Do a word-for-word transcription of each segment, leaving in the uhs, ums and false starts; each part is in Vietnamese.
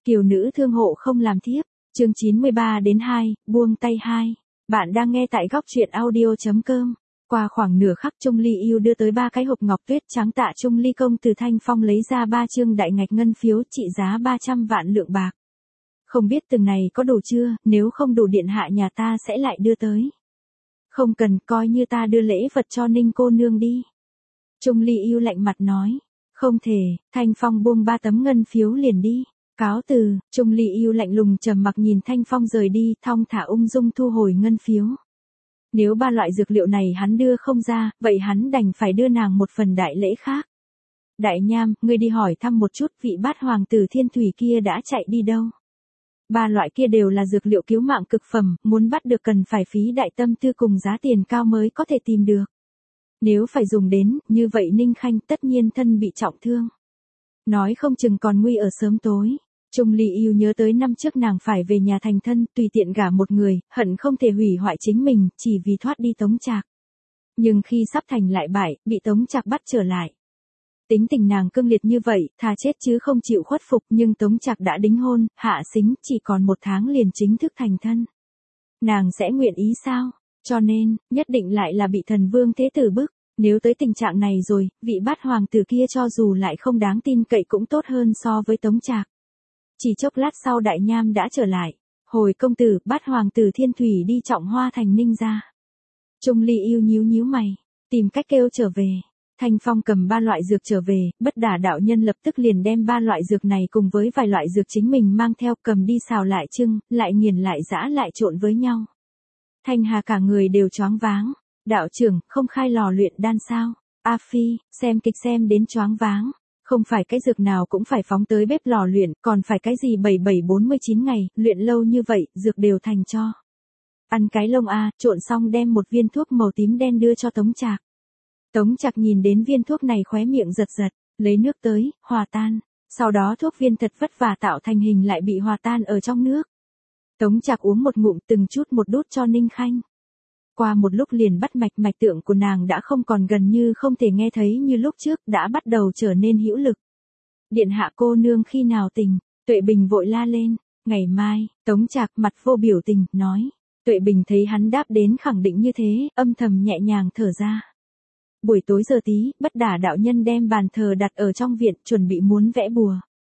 Kiều nữ thương hộ không làm thiếp, chương chín mươi ba đến hai, buông tay hai. Bạn đang nghe tại góc truyện audio.com. Qua khoảng nửa khắc Trung Ly Yêu đưa tới ba cái hộp ngọc tuyết trắng tạ Trung Ly công từ Thanh Phong lấy ra ba chương đại ngạch ngân phiếu trị giá ba trăm vạn lượng bạc. Không biết từng này có đủ chưa, nếu không đủ điện hạ nhà ta sẽ lại đưa tới. Không cần, coi như ta đưa lễ vật cho Ninh cô nương đi. Trung Ly Yêu lạnh mặt nói. Không thể, Thanh Phong buông ba tấm ngân phiếu liền đi. Cáo từ, Trung Ly Yêu lạnh lùng trầm mặc nhìn Thanh Phong rời đi, thong thả ung dung thu hồi ngân phiếu. Nếu ba loại dược liệu này hắn đưa không ra, vậy hắn đành phải đưa nàng một phần đại lễ khác. Đại Nham, ngươi đi hỏi thăm một chút vị bát hoàng tử thiên thủy kia đã chạy đi đâu. Ba loại kia đều là dược liệu cứu mạng cực phẩm, muốn bắt được cần phải phí đại tâm tư cùng giá tiền cao mới có thể tìm được. Nếu phải dùng đến, như vậy Ninh Khanh tất nhiên thân bị trọng thương. Nói không chừng còn nguy ở sớm tối. Trung Ly Yêu nhớ tới năm trước nàng phải về nhà thành thân, tùy tiện gả một người, hận không thể hủy hoại chính mình, chỉ vì thoát đi Tống Trạc. Nhưng khi sắp thành lại bại, bị Tống Trạc bắt trở lại. Tính tình nàng cương liệt như vậy, thà chết chứ không chịu khuất phục, nhưng Tống Trạc đã đính hôn, hạ xính, chỉ còn một tháng liền chính thức thành thân. Nàng sẽ nguyện ý sao? Cho nên, nhất định lại là bị thần vương thế tử bức. Nếu tới tình trạng này rồi, vị bát hoàng tử kia cho dù lại không đáng tin cậy cũng tốt hơn so với Tống Trạc. Chỉ chốc lát sau Đại Nham đã trở lại. Hồi công tử, bát hoàng tử thiên thủy đi Trọng Hoa thành Ninh gia. Trung Ly Yêu nhíu nhíu mày, tìm cách kêu trở về. Thanh Phong cầm ba loại dược trở về, Bất Đả đạo nhân lập tức liền đem ba loại dược này cùng với vài loại dược chính mình mang theo cầm đi xào lại trưng, lại nghiền lại giã lại trộn với nhau. Thanh Hà cả người đều choáng váng. Đạo trưởng, không khai lò luyện đan sao? A Phi, xem kịch xem đến choáng váng. Không phải cái dược nào cũng phải phóng tới bếp lò luyện, còn phải cái gì bảy bảy bốn mươi chín ngày, luyện lâu như vậy, dược đều thành cho. Ăn cái lông a, trộn xong đem một viên thuốc màu tím đen đưa cho Tống Trạc. Tống Trạc nhìn đến viên thuốc này khóe miệng giật giật, lấy nước tới, hòa tan. Sau đó thuốc viên thật vất vả tạo thành hình lại bị hòa tan ở trong nước. Tống Trạc uống một ngụm từng chút một đút cho Ninh Khanh. Qua một lúc liền bắt mạch mạch tượng của nàng đã không còn gần như không thể nghe thấy như lúc trước, đã bắt đầu trở nên hữu lực. Điện hạ cô nương khi nào tỉnh, Tuệ Bình vội la lên, ngày mai, Tống Trạc mặt vô biểu tình, nói. Tuệ Bình thấy hắn đáp đến khẳng định như thế, âm thầm nhẹ nhàng thở ra. Buổi tối giờ tí, Bất Đả đạo nhân đem bàn thờ đặt ở trong viện, chuẩn bị muốn vẽ bùa.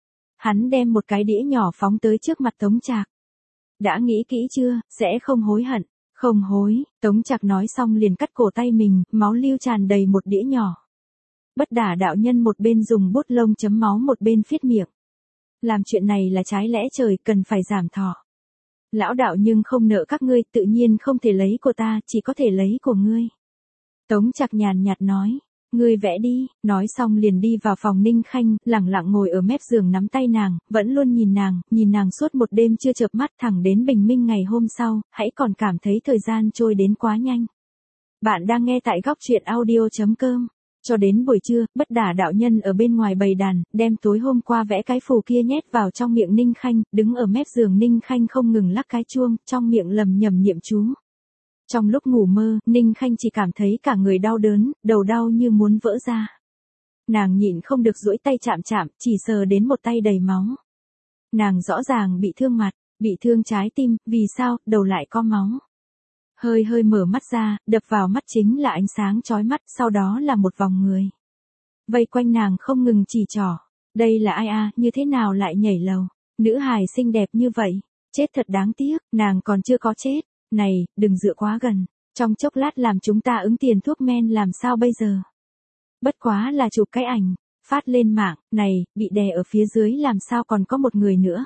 Hắn đem một cái đĩa nhỏ phóng tới trước mặt Tống Trạc. Đã nghĩ kỹ chưa, sẽ không hối hận. Không hối, Tống Trạc nói xong liền cắt cổ tay mình, máu lưu tràn đầy một đĩa nhỏ. Bất Đả đạo nhân một bên dùng bút lông chấm máu một bên phiết miệng. Làm chuyện này là trái lẽ trời, cần phải giảm thọ. Lão đạo nhưng không nợ các ngươi, tự nhiên không thể lấy của ta, chỉ có thể lấy của ngươi. Tống Trạc nhàn nhạt nói, ngươi vẽ đi, nói xong liền đi vào phòng Ninh Khanh, lẳng lặng ngồi ở mép giường nắm tay nàng, vẫn luôn nhìn nàng, nhìn nàng suốt một đêm chưa chợp mắt thẳng đến bình minh ngày hôm sau, hãy còn cảm thấy thời gian trôi đến quá nhanh. Bạn đang nghe tại góc truyện audio.com. Cho đến buổi trưa, Bất Đả đạo nhân ở bên ngoài bày đàn, đem tối hôm qua vẽ cái phù kia nhét vào trong miệng Ninh Khanh, đứng ở mép giường Ninh Khanh không ngừng lắc cái chuông, trong miệng lầm nhầm niệm chú. Trong lúc ngủ mơ, Ninh Khanh chỉ cảm thấy cả người đau đớn, đầu đau như muốn vỡ ra. Nàng nhịn không được duỗi tay chạm chạm, chỉ sờ đến một tay đầy máu. Nàng rõ ràng bị thương mặt, bị thương trái tim, vì sao, đầu lại có máu. Hơi hơi mở mắt ra, đập vào mắt chính là ánh sáng chói mắt, sau đó là một vòng người. Vây quanh nàng không ngừng chỉ trỏ. Đây là ai a, như thế nào lại nhảy lầu. Nữ hài xinh đẹp như vậy, chết thật đáng tiếc, nàng còn chưa có chết. Này, đừng dựa quá gần, trong chốc lát làm chúng ta ứng tiền thuốc men làm sao bây giờ. Bất quá là chụp cái ảnh, phát lên mạng, này, bị đè ở phía dưới làm sao còn có một người nữa.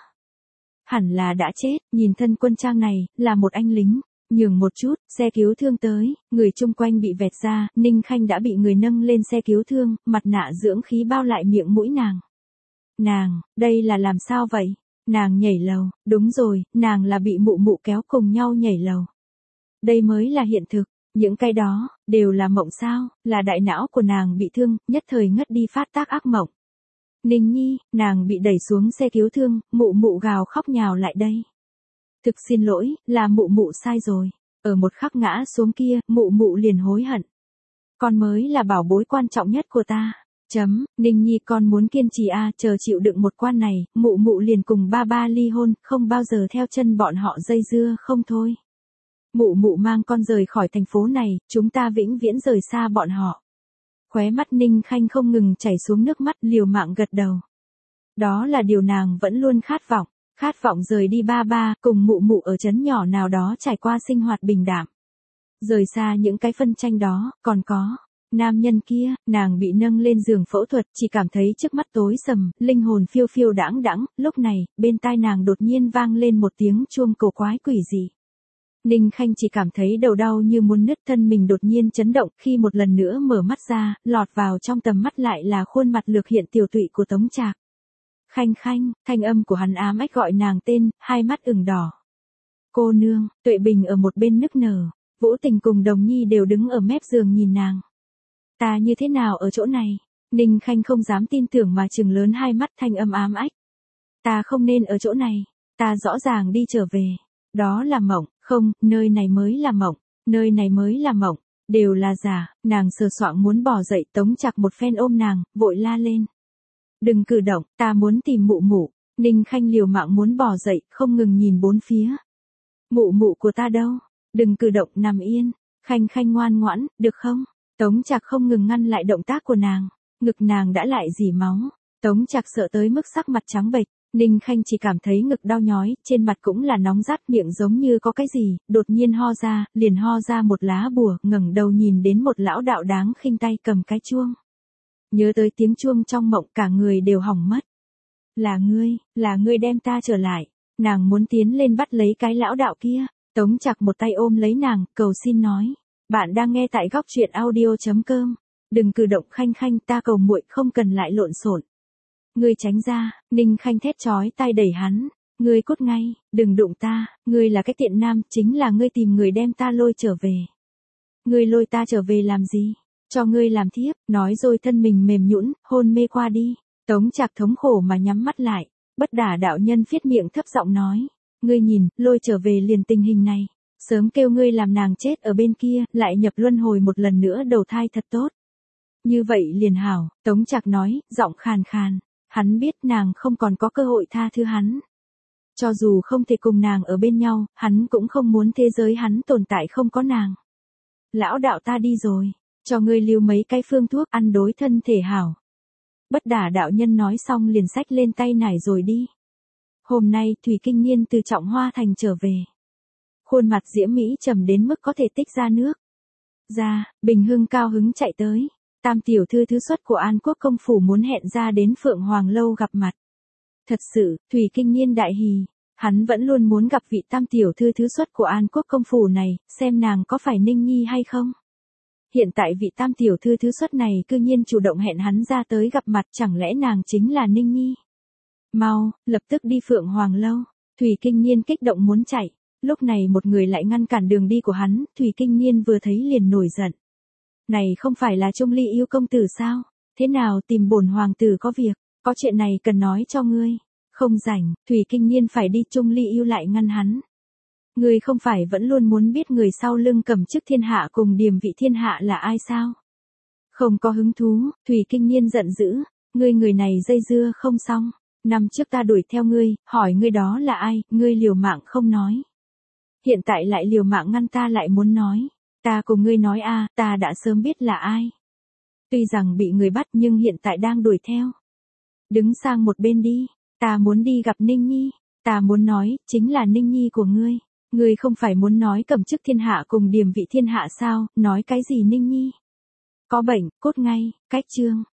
Hẳn là đã chết, nhìn thân quân trang này, là một anh lính, nhường một chút, xe cứu thương tới, người chung quanh bị vẹt ra, Ninh Khanh đã bị người nâng lên xe cứu thương, mặt nạ dưỡng khí bao lại miệng mũi nàng. Nàng, đây là làm sao vậy? Nàng nhảy lầu, đúng rồi, nàng là bị mụ mụ kéo cùng nhau nhảy lầu. Đây mới là hiện thực, những cái đó, đều là mộng sao, là đại não của nàng bị thương, nhất thời ngất đi phát tác ác mộng. Ninh Nhi, nàng bị đẩy xuống xe cứu thương, mụ mụ gào khóc nhào lại đây. Thực xin lỗi, là mụ mụ sai rồi, ở một khắc ngã xuống kia, mụ mụ liền hối hận. Con mới là bảo bối quan trọng nhất của ta. Chấm, Ninh Nhi con muốn kiên trì a, chờ chịu đựng một quan này, mụ mụ liền cùng ba ba ly hôn, không bao giờ theo chân bọn họ dây dưa không thôi. Mụ mụ mang con rời khỏi thành phố này, chúng ta vĩnh viễn rời xa bọn họ. Khóe mắt Ninh Khanh không ngừng chảy xuống nước mắt, liều mạng gật đầu. Đó là điều nàng vẫn luôn khát vọng, khát vọng rời đi ba ba, cùng mụ mụ ở trấn nhỏ nào đó trải qua sinh hoạt bình đạm. Rời xa những cái phân tranh đó, còn có nam nhân kia, nàng bị nâng lên giường phẫu thuật, chỉ cảm thấy trước mắt tối sầm, linh hồn phiêu phiêu đãng đãng, lúc này, bên tai nàng đột nhiên vang lên một tiếng chuông cổ quái quỷ dị. Ninh Khanh chỉ cảm thấy đầu đau như muốn nứt, thân mình đột nhiên chấn động, khi một lần nữa mở mắt ra, lọt vào trong tầm mắt lại là khuôn mặt lược hiện tiều tụy của Tống Trạc. Khanh Khanh, thanh âm của hắn ám ách gọi nàng tên, hai mắt ửng đỏ. Cô nương, Tuệ Bình ở một bên nức nở, Vũ Tình cùng Đồng Nhi đều đứng ở mép giường nhìn nàng. Ta như thế nào ở chỗ này? Ninh Khanh không dám tin tưởng mà trừng lớn hai mắt, thanh âm ám ách. Ta không nên ở chỗ này, ta rõ ràng đi trở về. Đó là mộng, không, nơi này mới là mộng, nơi này mới là mộng, đều là giả. Nàng sờ soạng muốn bỏ dậy, Tống Trạc một phen ôm nàng, vội la lên. Đừng cử động, ta muốn tìm mụ mụ. Ninh Khanh liều mạng muốn bỏ dậy, không ngừng nhìn bốn phía. Mụ mụ của ta đâu? Đừng cử động, nằm yên. Khanh Khanh ngoan ngoãn, được không? Tống Trạc không ngừng ngăn lại động tác của nàng, ngực nàng đã lại rỉ máu. Tống Trạc sợ tới mức sắc mặt trắng bệch, Ninh Khanh chỉ cảm thấy ngực đau nhói, trên mặt cũng là nóng rát, miệng giống như có cái gì, đột nhiên ho ra, liền ho ra một lá bùa, ngẩng đầu nhìn đến một lão đạo đáng khinh tay cầm cái chuông. Nhớ tới tiếng chuông trong mộng, cả người đều hỏng mất. Là ngươi, là ngươi đem ta trở lại. Nàng muốn tiến lên bắt lấy cái lão đạo kia. Tống Trạc một tay ôm lấy nàng, cầu xin nói. Bạn đang nghe tại góc truyện audio chấm com. Đừng cử động Khanh Khanh, ta cầu muội không cần lại lộn xộn. Ngươi tránh ra, Ninh Khanh thét chói tai đẩy hắn. Ngươi cút ngay, đừng đụng ta, ngươi là cái tiện nam, chính là ngươi tìm người đem ta lôi trở về. Ngươi lôi ta trở về làm gì? Cho ngươi làm thiếp, nói rồi thân mình mềm nhũn, hôn mê qua đi. Tống Trạc thống khổ mà nhắm mắt lại, Bất Đả đạo nhân phiết miệng thấp giọng nói. Ngươi nhìn, lôi trở về liền tình hình này. Sớm kêu ngươi làm nàng chết ở bên kia, lại nhập luân hồi một lần nữa đầu thai thật tốt. Như vậy liền hảo, Tống Trạc nói, giọng khàn khàn. Hắn biết nàng không còn có cơ hội tha thứ hắn. Cho dù không thể cùng nàng ở bên nhau, hắn cũng không muốn thế giới hắn tồn tại không có nàng. Lão đạo ta đi rồi, cho ngươi lưu mấy cái phương thuốc ăn đối thân thể hảo. Bất Đả đạo nhân nói xong liền xách lên tay nải rồi đi. Hôm nay Thủy Kinh Niên từ Trọng Hoa Thành trở về. Khuôn mặt diễm mỹ trầm đến mức có thể tích ra nước. Ra, Bình Hưng cao hứng chạy tới. Tam tiểu thư thứ xuất của An Quốc công phủ muốn hẹn ra đến Phượng Hoàng lâu gặp mặt. Thật sự, Thủy Kinh Niên đại hỉ. Hắn vẫn luôn muốn gặp vị tam tiểu thư thứ xuất của An Quốc công phủ này, xem nàng có phải Ninh Nhi hay không. Hiện tại vị tam tiểu thư thứ xuất này cư nhiên chủ động hẹn hắn ra tới gặp mặt, chẳng lẽ nàng chính là Ninh Nhi. Mau, lập tức đi Phượng Hoàng lâu. Thủy Kinh Niên kích động muốn chạy. Lúc này một người lại ngăn cản đường đi của hắn, Thủy Kinh Niên vừa thấy liền nổi giận. Này không phải là Trung Ly yêu công tử sao? Thế nào tìm bổn hoàng tử có việc, có chuyện này cần nói cho ngươi. Không rảnh, Thủy Kinh Niên phải đi, Trung Ly yêu lại ngăn hắn. Ngươi không phải vẫn luôn muốn biết người sau lưng cầm chức thiên hạ cùng điềm vị thiên hạ là ai sao? Không có hứng thú, Thủy Kinh Niên giận dữ, ngươi người này dây dưa không xong. Năm trước ta đuổi theo ngươi, hỏi ngươi đó là ai, ngươi liều mạng không nói. Hiện tại lại liều mạng ngăn ta lại muốn nói. Ta cùng ngươi nói a, ta đã sớm biết là ai. Tuy rằng bị người bắt nhưng hiện tại đang đuổi theo. Đứng sang một bên đi, ta muốn đi gặp Ninh Nhi. Ta muốn nói, chính là Ninh Nhi của ngươi. Ngươi không phải muốn nói cầm chức thiên hạ cùng điềm vị thiên hạ sao, nói cái gì Ninh Nhi? Có bệnh, cốt ngay, cách chương.